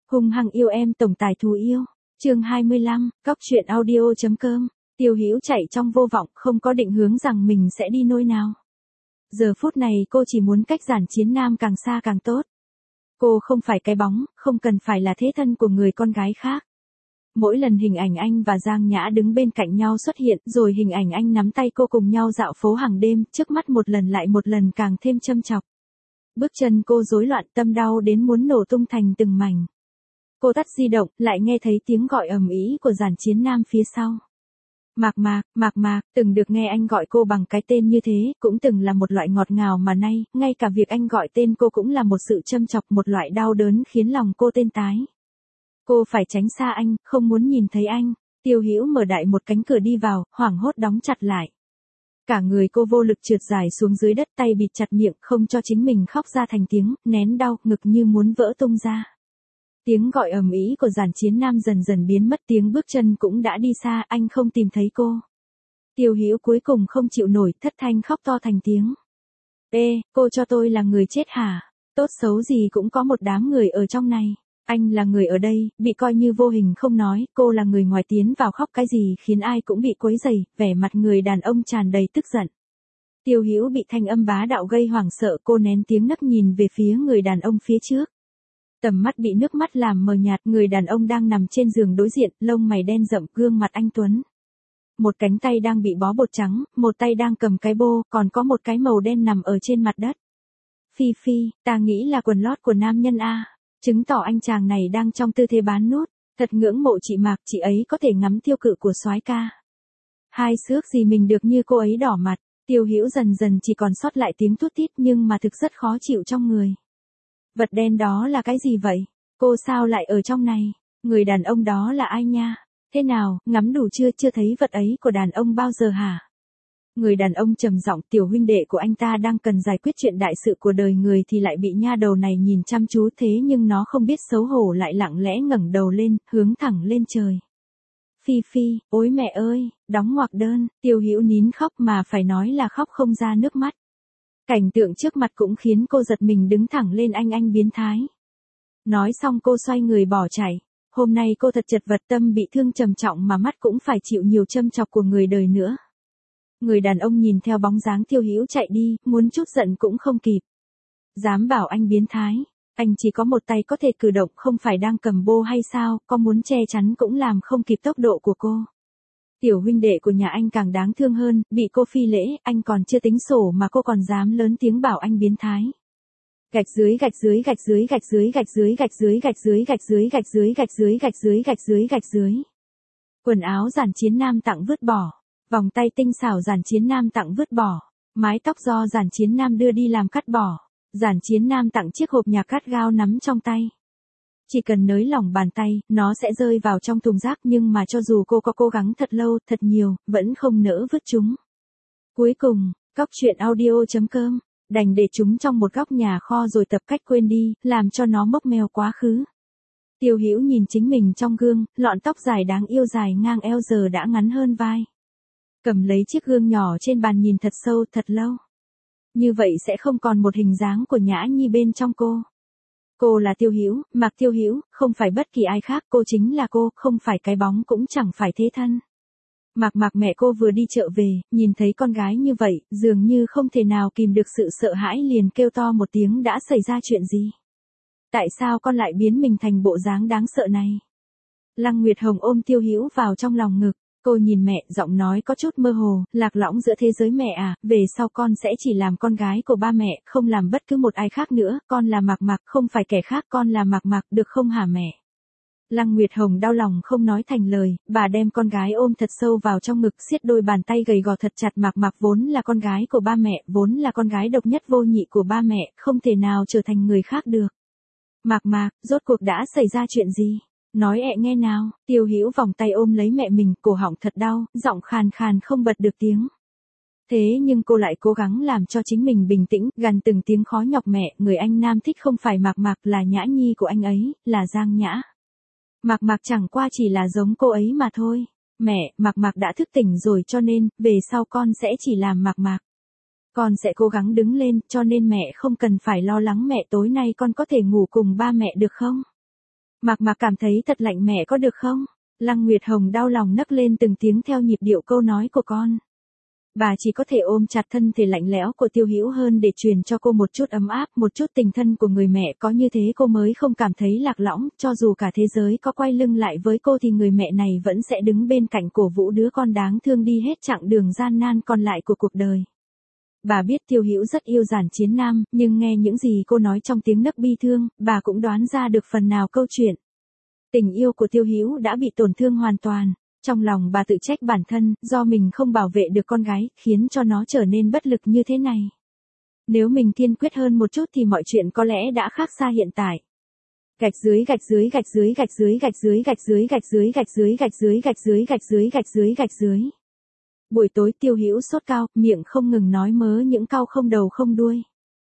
Hung hăng yêu em tổng tài thù yêu. Chương 25, Cóc truyện audio.com. Tiêu Hữu chạy trong vô vọng, không có định hướng rằng mình sẽ đi nơi nào. Giờ phút này cô chỉ muốn cách Giản Chiến Nam càng xa càng tốt. Cô không phải cái bóng, không cần phải là thế thân của người con gái khác. Mỗi lần hình ảnh anh và Giang Nhã đứng bên cạnh nhau xuất hiện, rồi hình ảnh anh nắm tay cô cùng nhau dạo phố hàng đêm, trước mắt một lần lại một lần càng thêm châm chọc. Bước chân cô rối loạn, tâm đau đến muốn nổ tung thành từng mảnh. Cô tắt di động, lại nghe thấy tiếng gọi ầm ĩ của Giản Chiến Nam phía sau. Mạc Mạc, từng được nghe anh gọi cô bằng cái tên như thế, cũng từng là một loại ngọt ngào mà nay, ngay cả việc anh gọi tên cô cũng là một sự châm chọc, một loại đau đớn khiến lòng cô tê tái. Cô phải tránh xa anh, không muốn nhìn thấy anh. Tiêu Hữu mở đại một cánh cửa đi vào, hoảng hốt đóng chặt lại. Cả người cô vô lực trượt dài xuống dưới đất, tay bịt chặt miệng, không cho chính mình khóc ra thành tiếng, nén đau, ngực như muốn vỡ tung ra. Tiếng gọi ầm ĩ của Giản Chiến Nam dần dần biến mất, tiếng bước chân cũng đã đi xa, anh không tìm thấy cô. Tiêu Hữu cuối cùng không chịu nổi, thất thanh khóc to thành tiếng. Ê, cô cho tôi là người chết hả? Tốt xấu gì cũng có một đám người ở trong này. Anh là người ở đây, bị coi như vô hình không nói, cô là người ngoài tiến vào khóc cái gì khiến ai cũng bị quấy rầy, vẻ mặt người đàn ông tràn đầy tức giận. Tiêu Hữu bị thanh âm bá đạo gây hoảng sợ, cô nén tiếng nấc nhìn về phía người đàn ông phía trước. Tầm mắt bị nước mắt làm mờ nhạt, người đàn ông đang nằm trên giường đối diện, lông mày đen rậm, gương mặt anh tuấn. Một cánh tay đang bị bó bột trắng, một tay đang cầm cái bô, còn có một cái màu đen nằm ở trên mặt đất. Phi, ta nghĩ là quần lót của nam nhân a. Chứng tỏ anh chàng này đang trong tư thế bán nút. Thật ngưỡng mộ chị Mạc, chị ấy có thể ngắm tiêu cự của soái ca. Hai ước gì mình được như cô ấy đỏ mặt. Tiêu Hữu dần dần chỉ còn sót lại tiếng thút thít, nhưng mà thực rất khó chịu trong người. Vật đen đó là cái gì vậy? Cô sao lại ở trong này? Người đàn ông đó là ai nha? Thế nào, ngắm đủ chưa thấy vật ấy của đàn ông bao giờ hả? Người đàn ông trầm giọng, tiểu huynh đệ của anh ta đang cần giải quyết chuyện đại sự của đời người thì lại bị nha đầu này nhìn chăm chú, thế nhưng nó không biết xấu hổ lại lặng lẽ ngẩng đầu lên, hướng thẳng lên trời. Phi, ôi mẹ ơi, đóng ngoặc đơn, Tiêu Hữu nín khóc mà phải nói là khóc không ra nước mắt. Cảnh tượng trước mặt cũng khiến cô giật mình, đứng thẳng lên, anh biến thái. Nói xong cô xoay người bỏ chạy. Hôm nay cô thật chật vật, tâm bị thương trầm trọng mà mắt cũng phải chịu nhiều châm chọc của người đời nữa. Người đàn ông nhìn theo bóng dáng Tiêu Hữu chạy đi, muốn chút giận cũng không kịp. Dám bảo anh biến thái, anh chỉ có một tay có thể cử động, không phải đang cầm bô hay sao, có muốn che chắn cũng làm không kịp tốc độ của cô. Tiểu huynh đệ của nhà anh càng đáng thương hơn, bị cô phi lễ, anh còn chưa tính sổ mà cô còn dám lớn tiếng bảo anh biến thái. Gạch dưới. Quần áo Giản Chiến Nam tặng vứt bỏ. Vòng tay tinh xảo Giản Chiến Nam tặng vứt bỏ. Mái tóc do Giản Chiến Nam đưa đi làm cắt bỏ. Giản Chiến Nam tặng chiếc hộp nhạc cắt gao nắm trong tay. Chỉ cần nới lỏng bàn tay, nó sẽ rơi vào trong thùng rác, nhưng mà cho dù cô có cố gắng thật lâu, thật nhiều, vẫn không nỡ vứt chúng. Cuối cùng, Cóc truyện audio.com, đành để chúng trong một góc nhà kho rồi tập cách quên đi, làm cho nó mốc meo quá khứ. Tiêu Hữu nhìn chính mình trong gương, lọn tóc dài đáng yêu dài ngang eo giờ đã ngắn hơn vai. Cầm lấy chiếc gương nhỏ trên bàn nhìn thật sâu, thật lâu. Như vậy sẽ không còn một hình dáng của Nhã Nhi bên trong cô. Cô là Tiêu Hữu, Mạc Tiêu Hữu, không phải bất kỳ ai khác, cô chính là cô, không phải cái bóng cũng chẳng phải thế thân. Mạc mẹ cô vừa đi chợ về, nhìn thấy con gái như vậy, dường như không thể nào kìm được sự sợ hãi, liền kêu to một tiếng, đã xảy ra chuyện gì? Tại sao con lại biến mình thành bộ dáng đáng sợ này? Lăng Nguyệt Hồng ôm Tiêu Hữu vào trong lòng ngực. Cô nhìn mẹ, giọng nói có chút mơ hồ, lạc lõng giữa thế giới. Mẹ à, về sau con sẽ chỉ làm con gái của ba mẹ, không làm bất cứ một ai khác nữa, con là Mạc, không phải kẻ khác, con là Mạc, được không hả mẹ? Lăng Nguyệt Hồng đau lòng không nói thành lời, bà đem con gái ôm thật sâu vào trong ngực, siết đôi bàn tay gầy gò thật chặt. Mạc vốn là con gái của ba mẹ, vốn là con gái độc nhất vô nhị của ba mẹ, không thể nào trở thành người khác được. Mạc, rốt cuộc đã xảy ra chuyện gì? Nói ẹ nghe nào. Tiêu Hữu vòng tay ôm lấy mẹ mình, cổ họng thật đau, giọng khàn khàn không bật được tiếng. Thế nhưng cô lại cố gắng làm cho chính mình bình tĩnh, gằn từng tiếng khó nhọc. Mẹ, người anh nam thích không phải Mạc, là Nhã Nhi của anh ấy, là Giang Nhã. Mạc chẳng qua chỉ là giống cô ấy mà thôi. Mẹ, Mạc đã thức tỉnh rồi, cho nên, về sau con sẽ chỉ làm Mạc. Con sẽ cố gắng đứng lên, cho nên mẹ không cần phải lo lắng. Mẹ, tối nay con có thể ngủ cùng ba mẹ được không? Mạc Mạc cảm thấy thật lạnh mẹ có được không? Lăng Nguyệt Hồng đau lòng nấc lên từng tiếng theo nhịp điệu câu nói của con. Bà chỉ có thể ôm chặt thân thể lạnh lẽo của Tiêu Hữu hơn để truyền cho cô một chút ấm áp, một chút tình thân của người mẹ, có như thế cô mới không cảm thấy lạc lõng, cho dù cả thế giới có quay lưng lại với cô thì người mẹ này vẫn sẽ đứng bên cạnh cổ vũ đứa con đáng thương đi hết chặng đường gian nan còn lại của cuộc đời. Bà biết Tiêu Hữu rất yêu Giản Chiến Nam, nhưng nghe những gì cô nói trong tiếng nấc bi thương, bà cũng đoán ra được phần nào câu chuyện. Tình yêu của Tiêu Hữu đã bị tổn thương hoàn toàn. Trong lòng bà tự trách bản thân, do mình không bảo vệ được con gái, khiến cho nó trở nên bất lực như thế này. Nếu mình kiên quyết hơn một chút thì mọi chuyện có lẽ đã khác xa hiện tại. Gạch dưới gạch dưới gạch dưới gạch dưới gạch dưới gạch dưới gạch dưới gạch dưới gạch dưới gạch dưới gạch dưới gạch dưới gạch dưới. Buổi tối Tiêu Hữu sốt cao, miệng không ngừng nói mớ những câu không đầu không đuôi.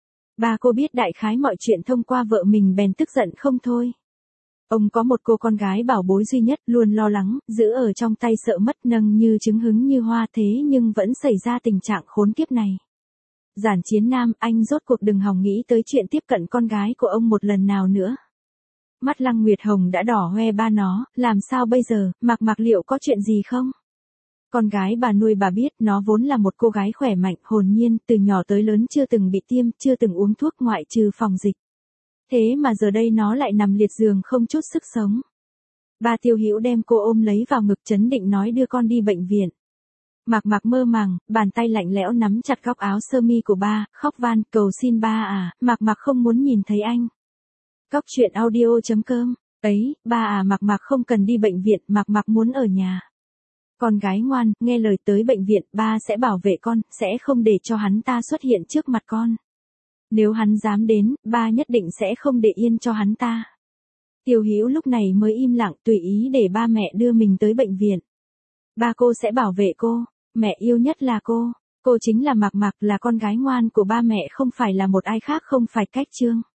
Bà cô biết đại khái mọi chuyện thông qua vợ mình bèn tức giận không thôi. Ông có một cô con gái bảo bối duy nhất, luôn lo lắng, giữ ở trong tay sợ mất, nâng như trứng hứng như hoa, thế nhưng vẫn xảy ra tình trạng khốn kiếp này. Giản Chiến Nam, anh rốt cuộc đừng hòng nghĩ tới chuyện tiếp cận con gái của ông một lần nào nữa. Mắt Lăng Nguyệt Hồng đã đỏ hoe ba nó, làm sao bây giờ, Mạc Mạc liệu có chuyện gì không? Con gái bà nuôi bà biết nó vốn là một cô gái khỏe mạnh, hồn nhiên, từ nhỏ tới lớn chưa từng bị tiêm, chưa từng uống thuốc ngoại trừ phòng dịch. Thế mà giờ đây nó lại nằm liệt giường không chút sức sống. Ba Tiêu Hữu đem cô ôm lấy vào ngực trấn định nói đưa con đi bệnh viện. Mạc Mạc mơ màng, bàn tay lạnh lẽo nắm chặt góc áo sơ mi của ba, khóc van, cầu xin ba à, Mạc Mạc không muốn nhìn thấy anh. Cóc truyện audio.com, ấy, ba à Mạc Mạc không cần đi bệnh viện, Mạc Mạc muốn ở nhà. Con gái ngoan, nghe lời tới bệnh viện, ba sẽ bảo vệ con, sẽ không để cho hắn ta xuất hiện trước mặt con. Nếu hắn dám đến, ba nhất định sẽ không để yên cho hắn ta. Tiêu Hữu lúc này mới im lặng tùy ý để ba mẹ đưa mình tới bệnh viện. Ba cô sẽ bảo vệ cô, mẹ yêu nhất là cô chính là Mạc Mạc, là con gái ngoan của ba mẹ, không phải là một ai khác, không phải Cách Trương.